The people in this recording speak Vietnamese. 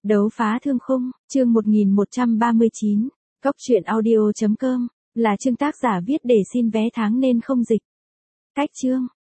Đấu phá thương khung, chương 1139, Cóc truyện audio.com, là chương tác giả viết để xin vé tháng nên không dịch. Cách chương,